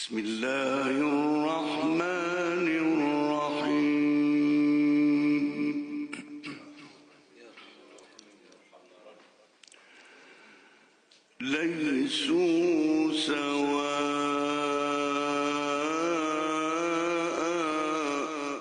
بسم الله الرحمن الرحيم. ليسوا سواء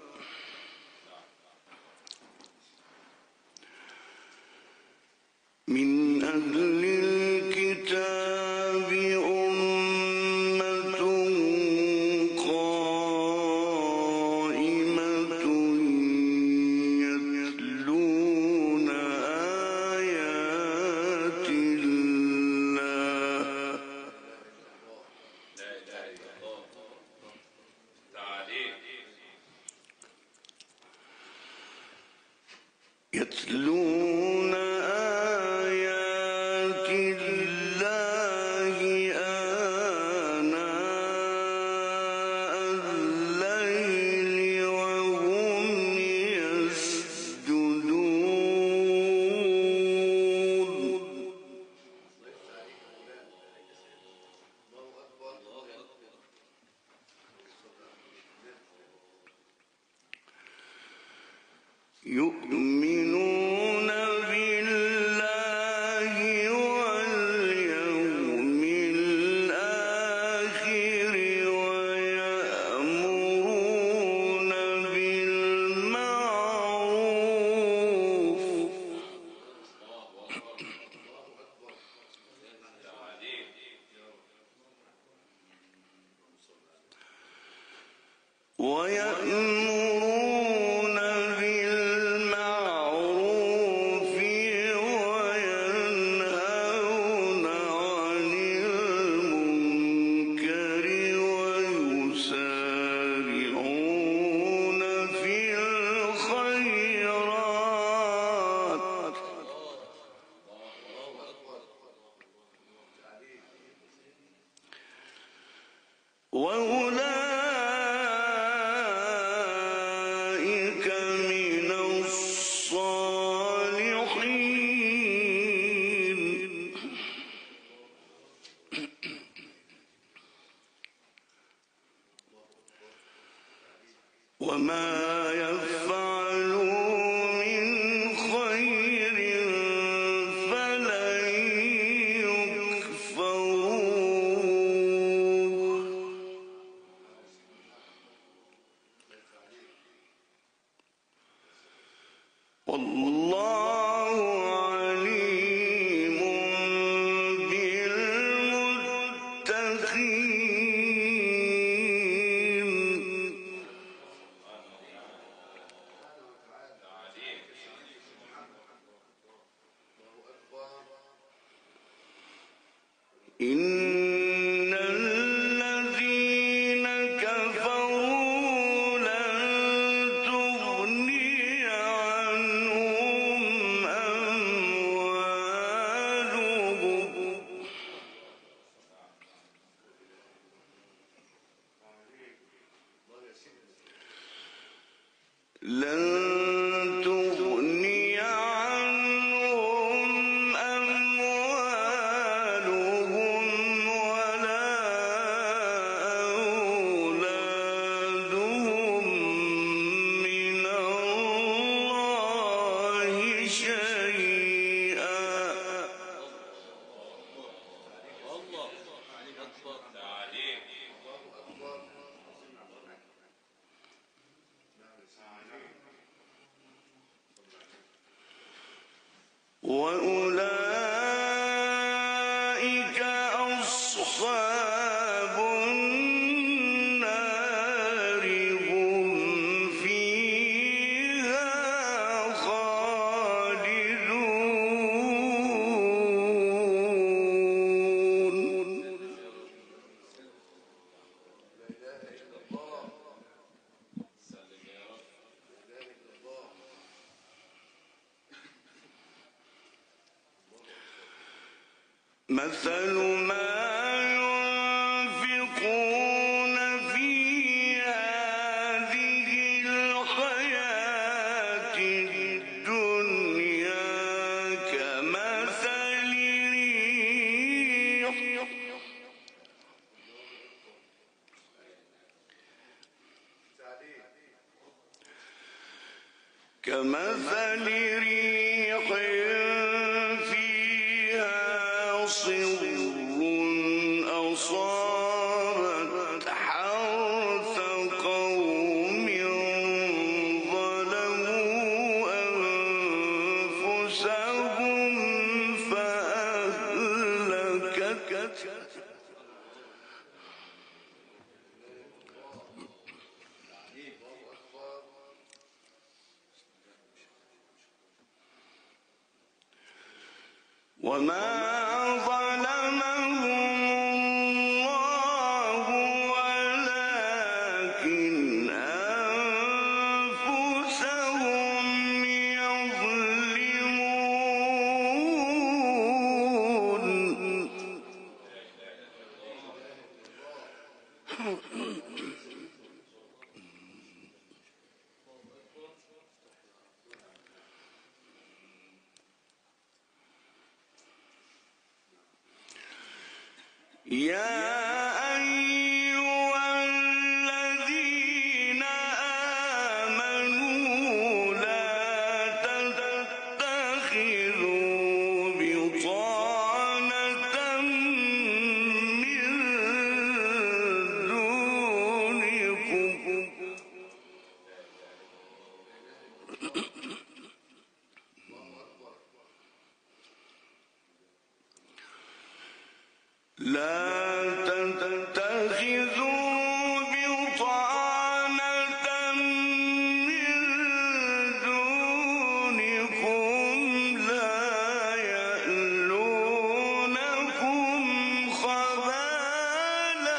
من أهل الكتاب أمة قائمة يتلون آيات الله يتلون آيات الله آناء الليل وهم يسجدون يؤمنون بالله واليوم الآخر ويأمرون بالمعروف ويأمرون بالمعروف وينهون عن المنكر ويسارعون في الخيرات وأولئك من الصالحين وما يفعلوا من خير فلن يكفروه والله عليم بالمتقين إن الذين كفروا لن تغني عنهم أموالهم لن تغني عنهم أموالهم ولا أولادهم من الله شيئا وأولئك أصحاب النار هم فيها خالدون مثل ما ينفقون في هذه الحياة الدنيا كمثل ريح كمثل ريح فيها صر أصابت حرث قوم ظلموا أنفسهم فأهلكت وما ظلمهم الله ولكن أنفسهم يظلمون يا أيها الذين آمنوا لا تتخذوا بطانة من دونكم لا يألونكم خبالا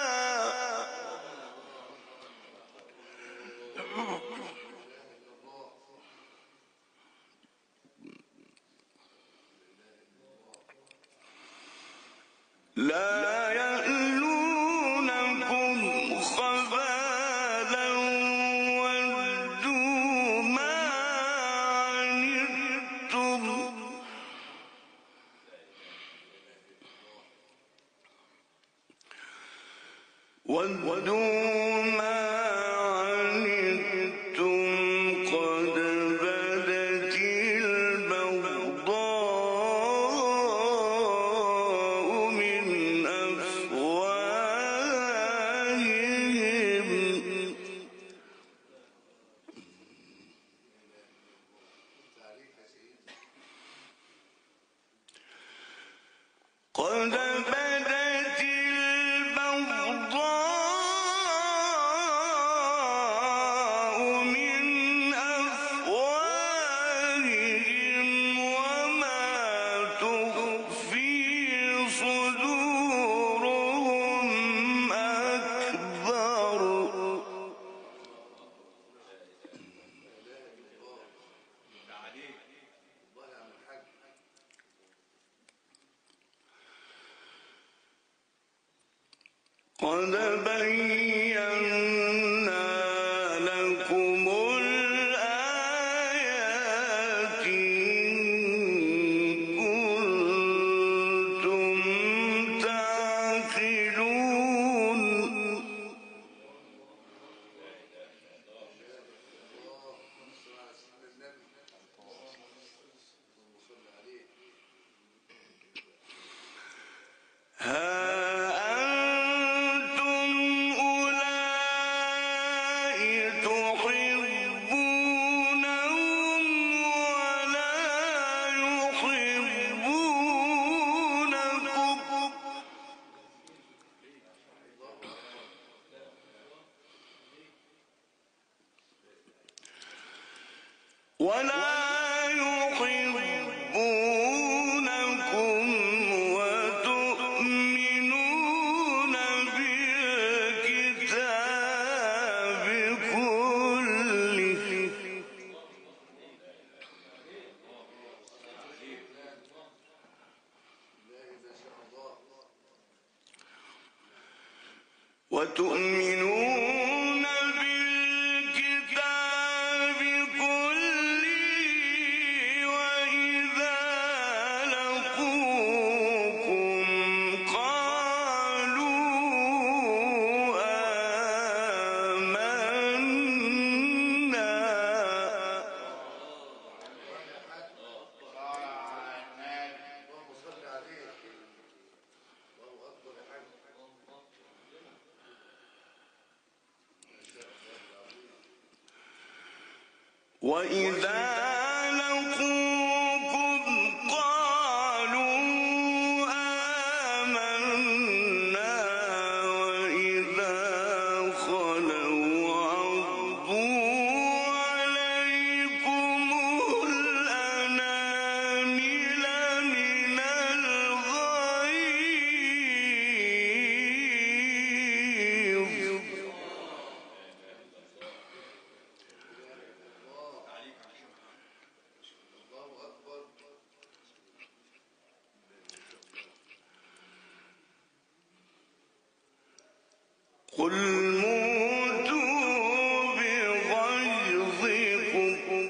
ودوا ما عنتم قد بدت البغضاء من أفواههم وما تخفي صدورهم أكبر قد بينا لكم الآيات إن كنتم تعقلون ولا يحبونكم وتؤمنون بالكتاب كله وتؤمنون بالكتاب كله وإذا لقوكم قالوا آمنا وإذا لقوكم قالوا آمنا وإذا خلوا عضوا عليكم الأنامل من الغيظ قل موتوا بغيظكم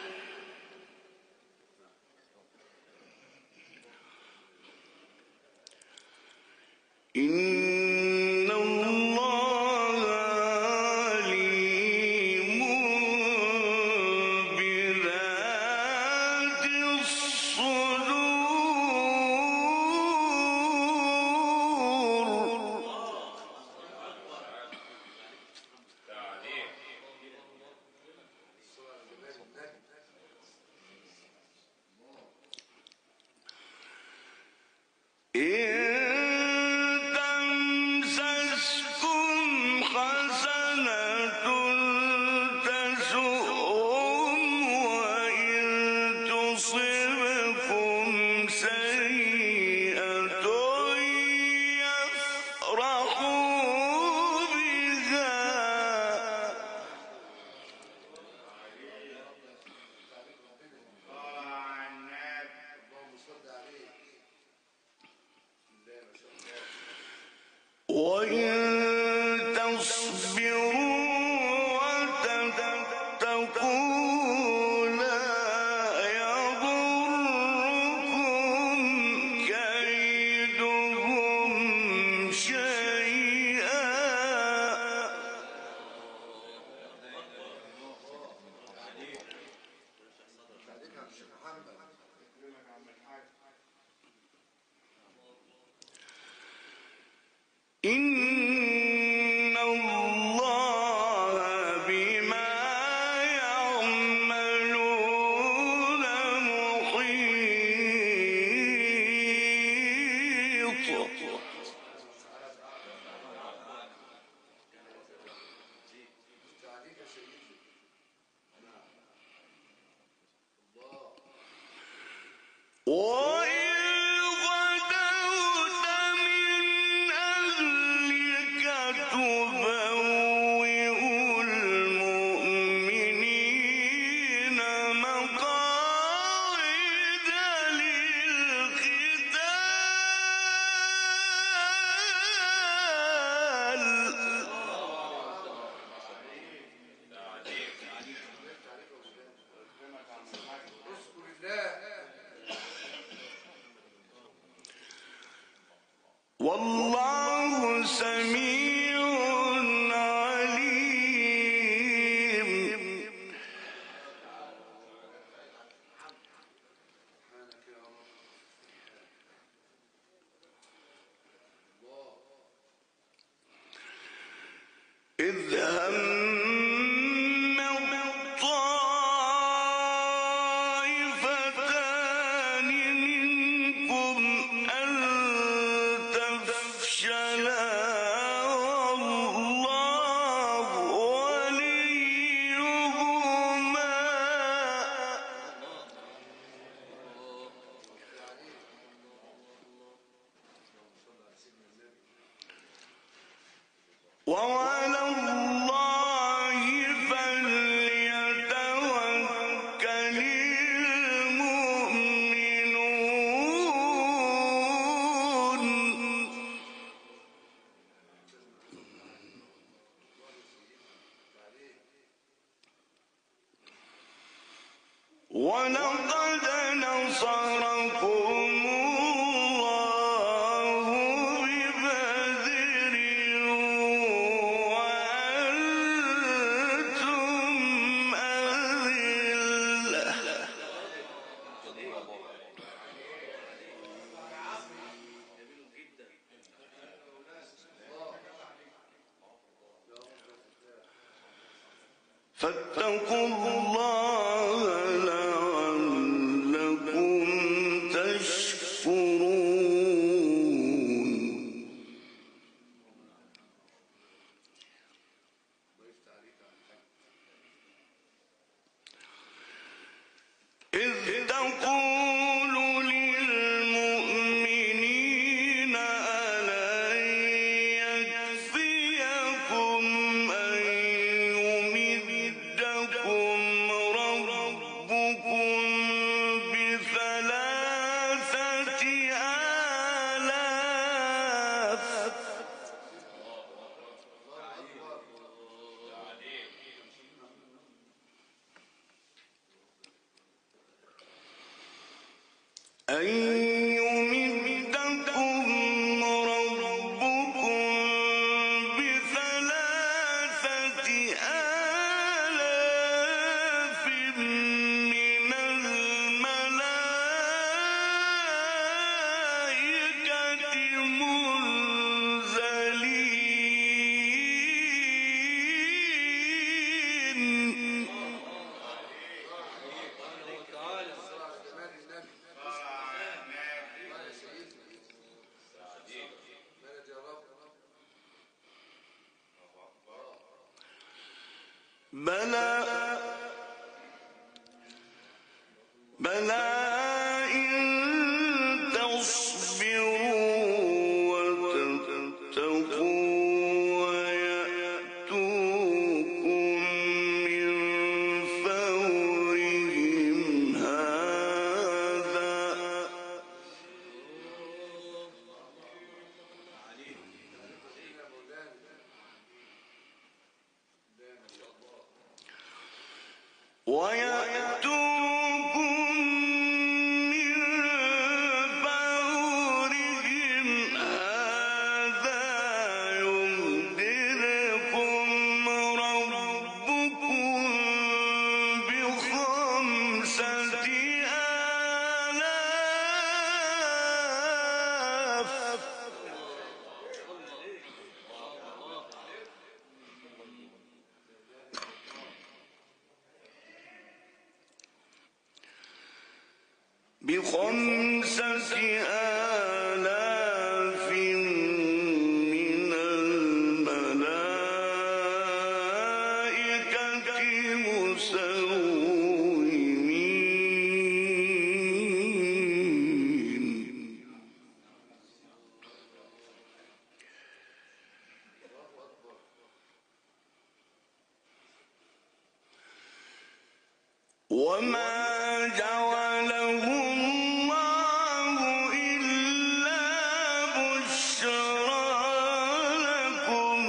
إن الله عليم بذات الصدور إن تمسسكم حسنة تسؤهم وإن تصبكم سيئة يفرحوا بها وإن تصبروا وتتقوا لا يضركم كيدهم شيئا إن الله بما يعملون محيط وإن غدوت من أهلك تبوئ المؤمنين مقاعد للقتال والله سميع عليم إذ هم الطائفتان منكم أن تفشلا والله وليهما وعلى الله فليتوكل المؤمنون ولقد نصركم الله ببدر وأنتم أذلة فاتقوا الله لعلكم تشكرون. إذ تقول للمؤمنين ألن يكفيكم أن يمدكم ربكم بثلاثة آلاف أن يمدكم ربكم بثلاثة آلاف من الملائكة منزلين. بلى إن تصبروا وتتقوا ويأتوكم من فورهم هذا يمددكم ربكم بخمسة آلاف من الملائكة مسومين. وما جعله الله إلا بشرى لكم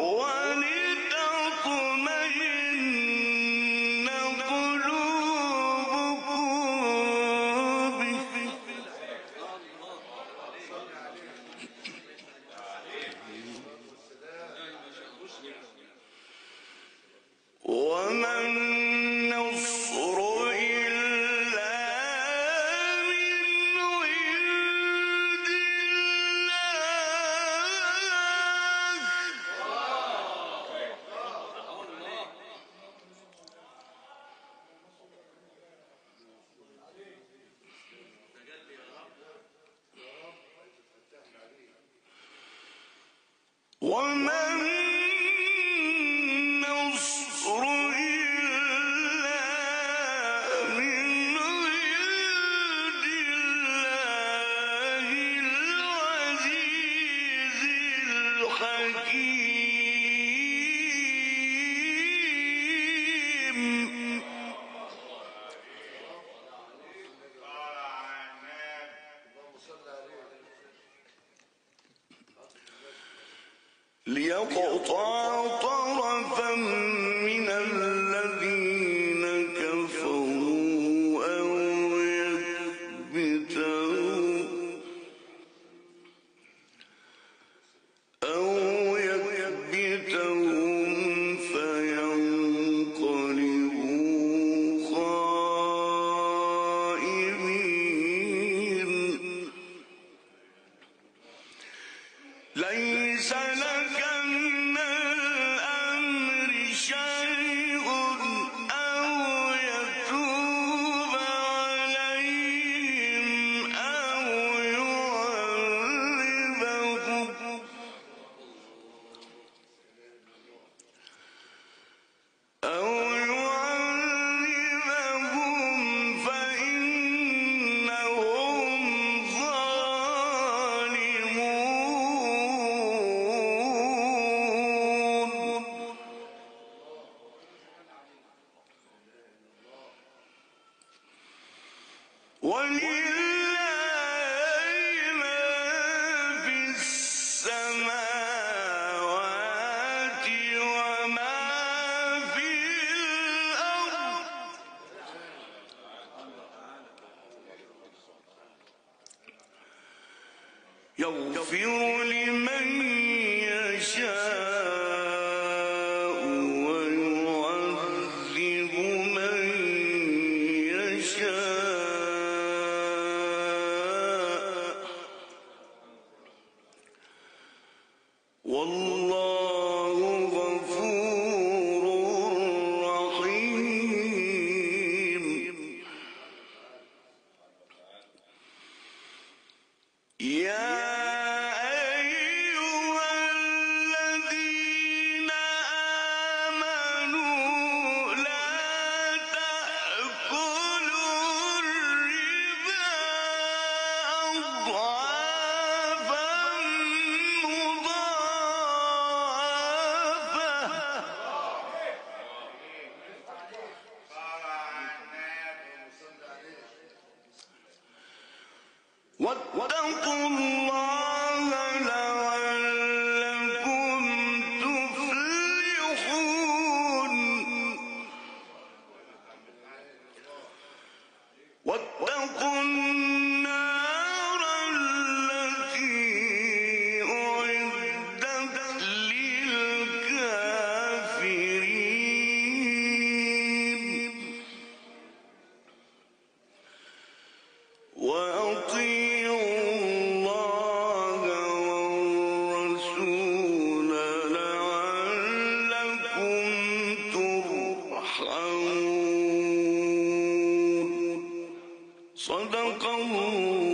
ولتطمئن قلوبكم به وما النصر إلا من عند الله. وما النصر إلا من عند الله العزيز الحكيم. ليقطع طرفا من الذين كفروا أو يكبتهم فينقلبوا خائبين. ليس لك من الأمر شيء ولله ما في السماوات وما في الأرض يغفر لمن يشاء ويعذب من يشاء والله غفور رحيم يا أيها الذين آمنوا لا تأكلوا الربا أضعافا مضاعفة واتقوا الله لعلكم تفلحون واتقوا النار التي أعدت للكافرين وأطيعوا الله والرسول لعلكم ترحمون صدق الله